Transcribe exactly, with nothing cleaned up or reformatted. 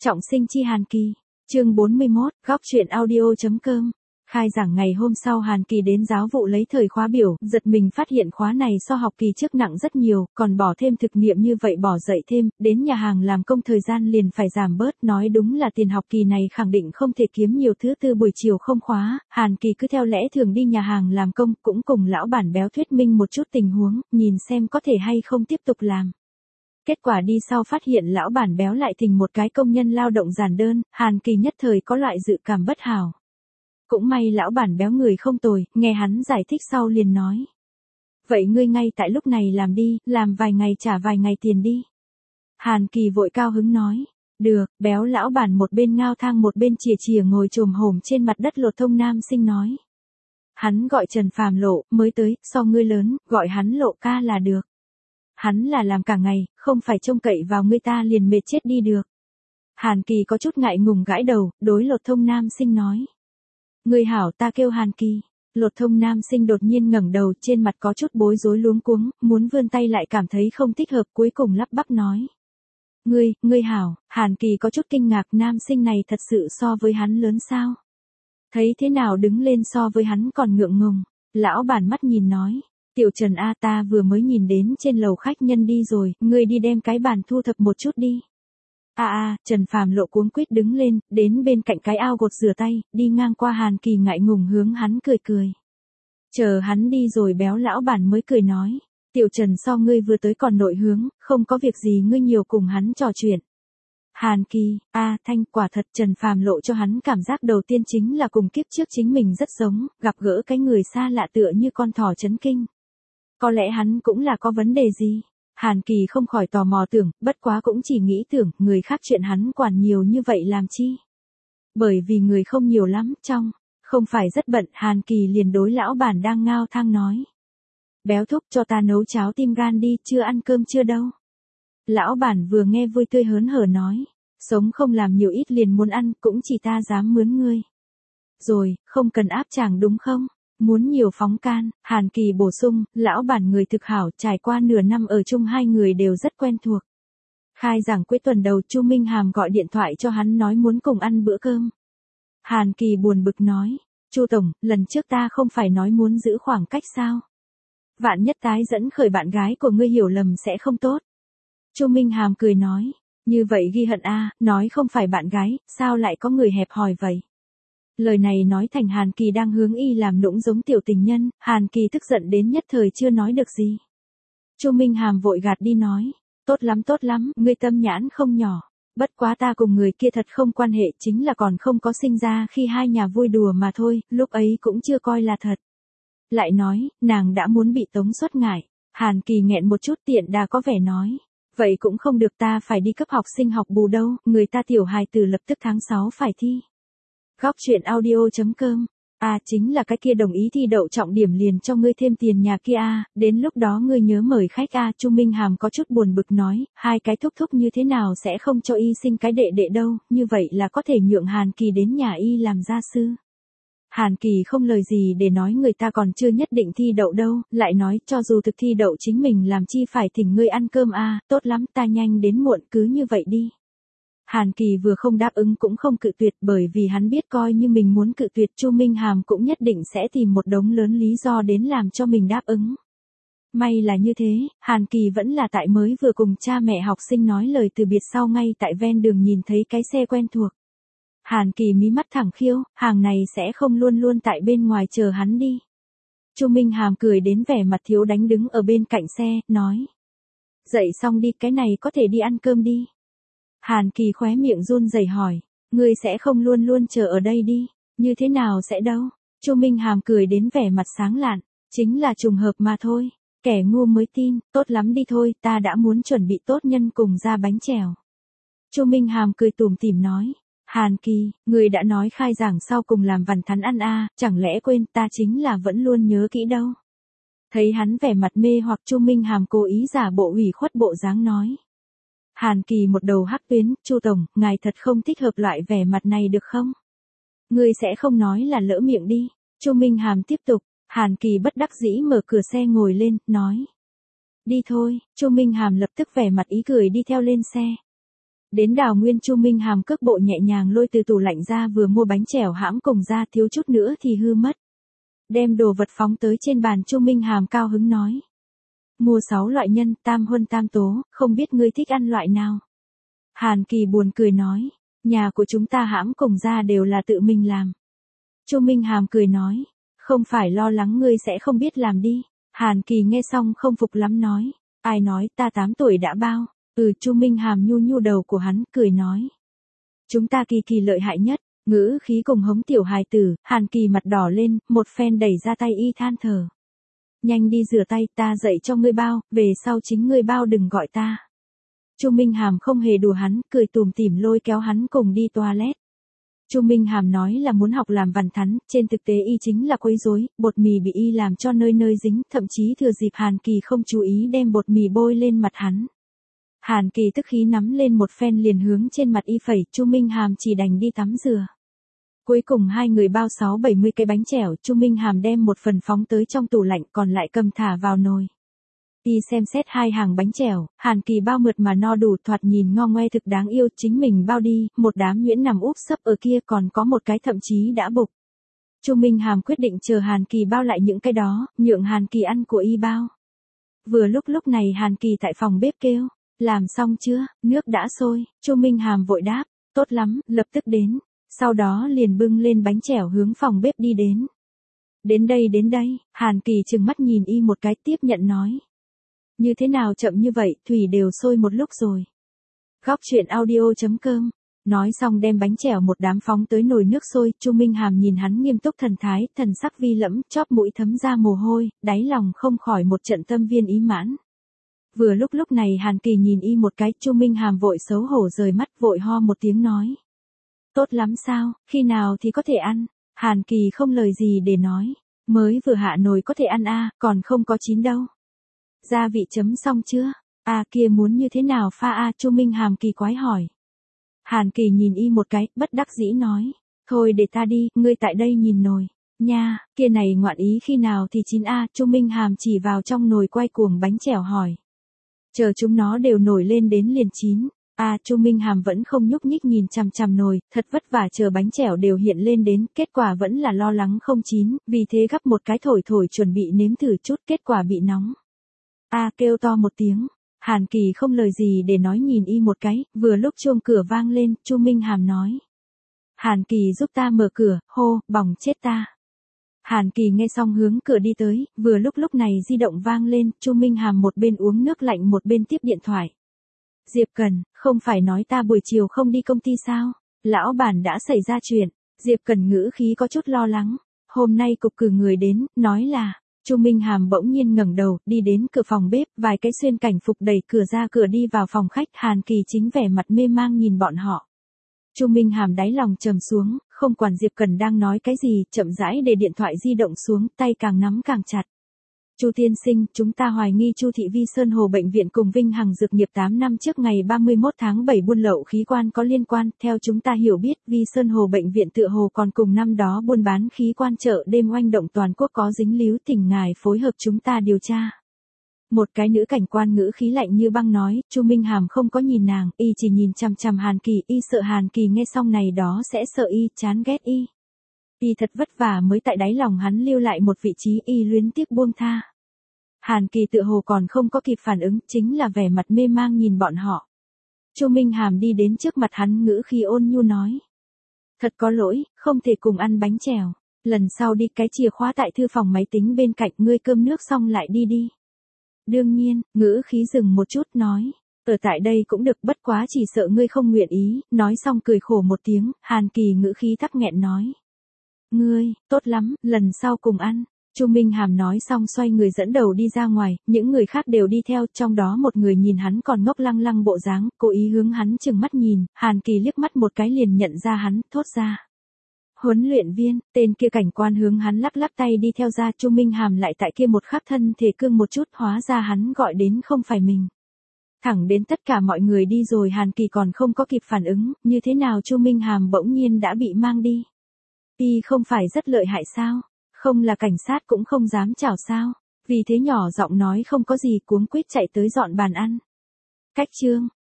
Trọng sinh chi Hàn Kỳ, chương bốn mươi mốt, góc truyện audio.com. Khai giảng ngày hôm sau Hàn Kỳ đến giáo vụ lấy thời khóa biểu, giật mình phát hiện khóa này so học kỳ trước nặng rất nhiều, còn bỏ thêm thực nghiệm như vậy bỏ dậy thêm, đến nhà hàng làm công thời gian liền phải giảm bớt, nói đúng là tiền học kỳ này khẳng định không thể kiếm nhiều. Thứ tư buổi chiều không khóa, Hàn Kỳ cứ theo lẽ thường đi nhà hàng làm công, cũng cùng lão bản béo thuyết minh một chút tình huống, nhìn xem có thể hay không tiếp tục làm. Kết quả đi sau phát hiện lão bản béo lại thình một cái công nhân lao động giản đơn, Hàn Kỳ nhất thời có loại dự cảm bất hảo. Cũng may lão bản béo người không tồi, nghe hắn giải thích sau liền nói. Vậy ngươi ngay tại lúc này làm đi, làm vài ngày trả vài ngày tiền đi. Hàn Kỳ vội cao hứng nói. Được, béo lão bản một bên ngao thang một bên chìa chìa ngồi chồm hổm trên mặt đất. Lột Thông nam sinh nói. Hắn gọi Trần Phàm Lộ, mới tới, so ngươi lớn, gọi hắn Lộ ca là được. Hắn là làm cả ngày, không phải trông cậy vào ngươi ta liền mệt chết đi được. Hàn Kỳ có chút ngại ngùng gãi đầu, đối Lột Thông nam sinh nói. Ngươi hảo, ta kêu Hàn Kỳ. Lột Thông nam sinh đột nhiên ngẩng đầu, trên mặt có chút bối rối luống cuống, muốn vươn tay lại cảm thấy không thích hợp, cuối cùng lắp bắp nói. Ngươi, ngươi hảo. Hàn Kỳ có chút kinh ngạc, nam sinh này thật sự so với hắn lớn sao? Thấy thế nào đứng lên so với hắn còn ngượng ngùng. Lão bản mắt nhìn nói. Tiểu Trần A, ta vừa mới nhìn đến trên lầu khách nhân đi rồi, ngươi đi đem cái bàn thu thập một chút đi. A a, Trần Phàm Lộ cuống quýt đứng lên, đến bên cạnh cái ao gột rửa tay, đi ngang qua Hàn Kỳ ngại ngùng hướng hắn cười cười. Chờ hắn đi rồi béo lão bản mới cười nói. Tiểu Trần so ngươi vừa tới còn nội hướng, không có việc gì ngươi nhiều cùng hắn trò chuyện. Hàn Kỳ, a thanh, quả thật Trần Phàm Lộ cho hắn cảm giác đầu tiên chính là cùng kiếp trước chính mình rất giống, gặp gỡ cái người xa lạ tựa như con thỏ chấn kinh. Có lẽ hắn cũng là có vấn đề gì? Hàn Kỳ không khỏi tò mò tưởng, bất quá cũng chỉ nghĩ tưởng, người khác chuyện hắn quản nhiều như vậy làm chi? Bởi vì người không nhiều lắm, trong, không phải rất bận, Hàn Kỳ liền đối lão bản đang ngao thang nói. Béo thúc cho ta nấu cháo tim gan đi, chưa ăn cơm chưa đâu. Lão bản vừa nghe vui tươi hớn hở nói, sống không làm nhiều ít liền muốn ăn, cũng chỉ ta dám mướn ngươi. Rồi, không cần áp chàng đúng không? Muốn nhiều phóng can, Hàn Kỳ bổ sung, lão bản người thực hảo, trải qua nửa năm ở chung hai người đều rất quen thuộc. Khai giảng cuối tuần đầu Chu Minh Hàm gọi điện thoại cho hắn nói muốn cùng ăn bữa cơm. Hàn Kỳ buồn bực nói, Chu Tổng, lần trước ta không phải nói muốn giữ khoảng cách sao? Vạn nhất tái dẫn khởi bạn gái của ngươi hiểu lầm sẽ không tốt. Chu Minh Hàm cười nói, như vậy ghi hận a, nói không phải bạn gái, sao lại có người hẹp hòi vậy? Lời này nói thành Hàn Kỳ đang hướng y làm nũng giống tiểu tình nhân, Hàn Kỳ tức giận đến nhất thời chưa nói được gì. Chu Minh Hàm vội gạt đi nói, tốt lắm tốt lắm, ngươi tâm nhãn không nhỏ. Bất quá ta cùng người kia thật không quan hệ, chính là còn không có sinh ra khi hai nhà vui đùa mà thôi, lúc ấy cũng chưa coi là thật. Lại nói, nàng đã muốn bị tống xuất ngại. Hàn Kỳ nghẹn một chút tiện đà có vẻ nói. Vậy cũng không được, ta phải đi cấp học sinh học bù đâu, người ta tiểu hài tử lập tức tháng sáu phải thi. Góc truyện audio.com. À chính là cái kia đồng ý thi đậu trọng điểm liền cho ngươi thêm tiền nhà kia a, à, đến lúc đó ngươi nhớ mời khách a. À, Chu Minh Hàm có chút buồn bực nói, hai cái thúc thúc như thế nào sẽ không cho y sinh cái đệ đệ đâu, như vậy là có thể nhượng Hàn Kỳ đến nhà y làm gia sư. Hàn Kỳ không lời gì để nói, người ta còn chưa nhất định thi đậu đâu, lại nói cho dù thực thi đậu chính mình làm chi phải thỉnh ngươi ăn cơm a, à, tốt lắm ta nhanh đến muộn cứ như vậy đi. Hàn Kỳ vừa không đáp ứng cũng không cự tuyệt, bởi vì hắn biết coi như mình muốn cự tuyệt Chu Minh Hàm cũng nhất định sẽ tìm một đống lớn lý do đến làm cho mình đáp ứng. May là như thế, Hàn Kỳ vẫn là tại mới vừa cùng cha mẹ học sinh nói lời từ biệt sau ngay tại ven đường nhìn thấy cái xe quen thuộc. Hàn Kỳ mí mắt thẳng khiêu, hàng này sẽ không luôn luôn tại bên ngoài chờ hắn đi. Chu Minh Hàm cười đến vẻ mặt thiếu đánh đứng ở bên cạnh xe, nói. Dậy xong đi, cái này có thể đi ăn cơm đi. Hàn Kỳ khóe miệng run rẩy hỏi, ngươi sẽ không luôn luôn chờ ở đây đi, như thế nào sẽ đâu? Chu Minh Hàm cười đến vẻ mặt sáng lạn, chính là trùng hợp mà thôi, kẻ ngu mới tin, tốt lắm đi thôi, ta đã muốn chuẩn bị tốt nhân cùng ra bánh chèo. Chu Minh Hàm cười tủm tỉm nói, Hàn Kỳ, ngươi đã nói khai giảng sau cùng làm vằn thắn ăn a, à, chẳng lẽ quên, ta chính là vẫn luôn nhớ kỹ đâu. Thấy hắn vẻ mặt mê hoặc, Chu Minh Hàm cố ý giả bộ ủy khuất bộ dáng nói. Hàn Kỳ một đầu hắc tuyến, Chu Tổng, ngài thật không thích hợp loại vẻ mặt này được không? Ngươi sẽ không nói là lỡ miệng đi. Chu Minh Hàm tiếp tục, Hàn Kỳ bất đắc dĩ mở cửa xe ngồi lên, nói. Đi thôi, Chu Minh Hàm lập tức vẻ mặt ý cười đi theo lên xe. Đến Đào Nguyên, Chu Minh Hàm cước bộ nhẹ nhàng lôi từ tủ lạnh ra vừa mua bánh chèo hãm cùng ra, thiếu chút nữa thì hư mất. Đem đồ vật phóng tới trên bàn, Chu Minh Hàm cao hứng nói. Mua sáu loại nhân, tam huân tam tố, không biết ngươi thích ăn loại nào. Hàn Kỳ buồn cười nói, nhà của chúng ta hãm cùng ra đều là tự mình làm. Chu Minh Hàm cười nói, không phải lo lắng ngươi sẽ không biết làm đi. Hàn Kỳ nghe xong không phục lắm nói, ai nói ta tám tuổi đã bao. Ừ, Chu Minh Hàm nhu nhu đầu của hắn, cười nói. Chúng ta Kỳ Kỳ lợi hại nhất, ngữ khí cùng hống tiểu hài tử. Hàn Kỳ mặt đỏ lên, một phen đẩy ra tay y than thở. Nhanh đi rửa tay, ta dạy cho ngươi bao, về sau chính ngươi bao đừng gọi ta. Chu Minh Hàm không hề đùa hắn, cười tủm tỉm lôi kéo hắn cùng đi toilet. Chu Minh Hàm nói là muốn học làm vằn thắn, trên thực tế y chính là quấy rối, bột mì bị y làm cho nơi nơi dính, thậm chí thừa dịp Hàn Kỳ không chú ý đem bột mì bôi lên mặt hắn. Hàn Kỳ tức khí nắm lên một phen liền hướng trên mặt y phẩy, Chu Minh Hàm chỉ đành đi tắm rửa. Cuối cùng hai người bao sáu bảy mươi cái bánh chèo, Chu Minh Hàm đem một phần phóng tới trong tủ lạnh, còn lại cầm thả vào nồi. Y xem xét hai hàng bánh chèo, Hàn Kỳ bao mượt mà no đủ, thoạt nhìn ngon ngoe thực đáng yêu, chính mình bao đi, một đám nhuyễn nằm úp sấp ở kia, còn có một cái thậm chí đã bục. Chu Minh Hàm quyết định chờ Hàn Kỳ bao lại những cái đó, nhượng Hàn Kỳ ăn của y bao. Vừa lúc lúc này Hàn Kỳ tại phòng bếp kêu, làm xong chưa, nước đã sôi. Chu Minh Hàm vội đáp, tốt lắm, lập tức đến. Sau đó liền bưng lên bánh chèo hướng phòng bếp đi đến. Đến đây đến đây, Hàn Kỳ trừng mắt nhìn y một cái, tiếp nhận nói. Như thế nào chậm như vậy, thủy đều sôi một lúc rồi. Góc truyện audio chấm com. Nói xong đem bánh chèo một đám phóng tới nồi nước sôi, Chu Minh Hàm nhìn hắn nghiêm túc thần thái, thần sắc vi lẫm, chóp mũi thấm ra mồ hôi, đáy lòng không khỏi một trận tâm viên ý mãn. Vừa lúc lúc này Hàn Kỳ nhìn y một cái, Chu Minh Hàm vội xấu hổ rời mắt, vội ho một tiếng nói. Tốt lắm sao, khi nào thì có thể ăn? Hàn Kỳ không lời gì để nói. Mới vừa hạ nồi có thể ăn a, à, còn không có chín đâu. Gia vị chấm xong chưa? À kia muốn như thế nào pha a? À, Chu Minh Hàm kỳ quái hỏi. Hàn Kỳ nhìn y một cái, bất đắc dĩ nói. Thôi để ta đi, ngươi tại đây nhìn nồi. Nha, kia này ngoạn ý khi nào thì chín a? À, Chu Minh Hàm chỉ vào trong nồi quay cuồng bánh chèo hỏi. Chờ chúng nó đều nổi lên đến liền chín. À, Chu Minh Hàm vẫn không nhúc nhích nhìn chằm chằm nồi, thật vất vả chờ bánh chèo đều hiện lên đến, kết quả vẫn là lo lắng không chín, vì thế gắp một cái thổi thổi chuẩn bị nếm thử chút, kết quả bị nóng. À, kêu to một tiếng, Hàn Kỳ không lời gì để nói nhìn y một cái, vừa lúc chuông cửa vang lên, Chu Minh Hàm nói. Hàn Kỳ giúp ta mở cửa, hô, bỏng chết ta. Hàn Kỳ nghe xong hướng cửa đi tới, vừa lúc lúc này di động vang lên, Chu Minh Hàm một bên uống nước lạnh một bên tiếp điện thoại. Diệp Cần, không phải nói ta buổi chiều không đi công ty sao? Lão bản đã xảy ra chuyện. Diệp Cần ngữ khí có chút lo lắng. Hôm nay cục cử người đến, nói là. Chu Minh Hàm bỗng nhiên ngẩng đầu, đi đến cửa phòng bếp, vài cái xuyên cảnh phục đẩy cửa ra cửa đi vào phòng khách. Hàn Kỳ chính vẻ mặt mê mang nhìn bọn họ. Chu Minh Hàm đáy lòng trầm xuống, không quản Diệp Cần đang nói cái gì, chậm rãi để điện thoại di động xuống, tay càng nắm càng chặt. Chu tiên sinh, chúng ta hoài nghi Chu thị Vi Sơn Hồ bệnh viện cùng Vinh Hằng Dược nghiệp tám năm trước ngày ba mươi mốt tháng bảy buôn lậu khí quan có liên quan, theo chúng ta hiểu biết, Vi Sơn Hồ bệnh viện tựa hồ còn cùng năm đó buôn bán khí quan chợ đêm oanh động toàn quốc có dính líu, thỉnh ngài phối hợp chúng ta điều tra. Một cái nữ cảnh quan ngữ khí lạnh như băng nói, Chu Minh Hàm không có nhìn nàng, y chỉ nhìn chằm chằm Hàn Kỳ, y sợ Hàn Kỳ nghe xong này đó sẽ sợ y, chán ghét y. Y thật vất vả mới tại đáy lòng hắn lưu lại một vị trí, y luyến tiếc buông tha. Hàn Kỳ tựa hồ còn không có kịp phản ứng, chính là vẻ mặt mê mang nhìn bọn họ. Chu Minh Hàm đi đến trước mặt hắn ngữ khi ôn nhu nói. Thật có lỗi, không thể cùng ăn bánh chèo. Lần sau đi, cái chìa khóa tại thư phòng máy tính bên cạnh, ngươi cơm nước xong lại đi đi. Đương nhiên, ngữ khí dừng một chút nói. Ở tại đây cũng được, bất quá chỉ sợ ngươi không nguyện ý. Nói xong cười khổ một tiếng, Hàn Kỳ ngữ khí tắc nghẹn nói. Ngươi, tốt lắm, lần sau cùng ăn. Chu Minh Hàm nói xong xoay người dẫn đầu đi ra ngoài, những người khác đều đi theo, trong đó một người nhìn hắn còn ngốc lăng lăng bộ dáng, cố ý hướng hắn chừng mắt nhìn, Hàn Kỳ liếc mắt một cái liền nhận ra hắn, thốt ra. Huấn luyện viên, tên kia cảnh quan hướng hắn lắc lắc tay đi theo ra, Chu Minh Hàm lại tại kia một khắc thân thể cương một chút, hóa ra hắn gọi đến không phải mình. Thẳng đến tất cả mọi người đi rồi Hàn Kỳ còn không có kịp phản ứng, như thế nào Chu Minh Hàm bỗng nhiên đã bị mang đi. Y không phải rất lợi hại sao? Không là cảnh sát cũng không dám chào sao, vì thế nhỏ giọng nói không có gì cuống quýt chạy tới dọn bàn ăn. Cách chương,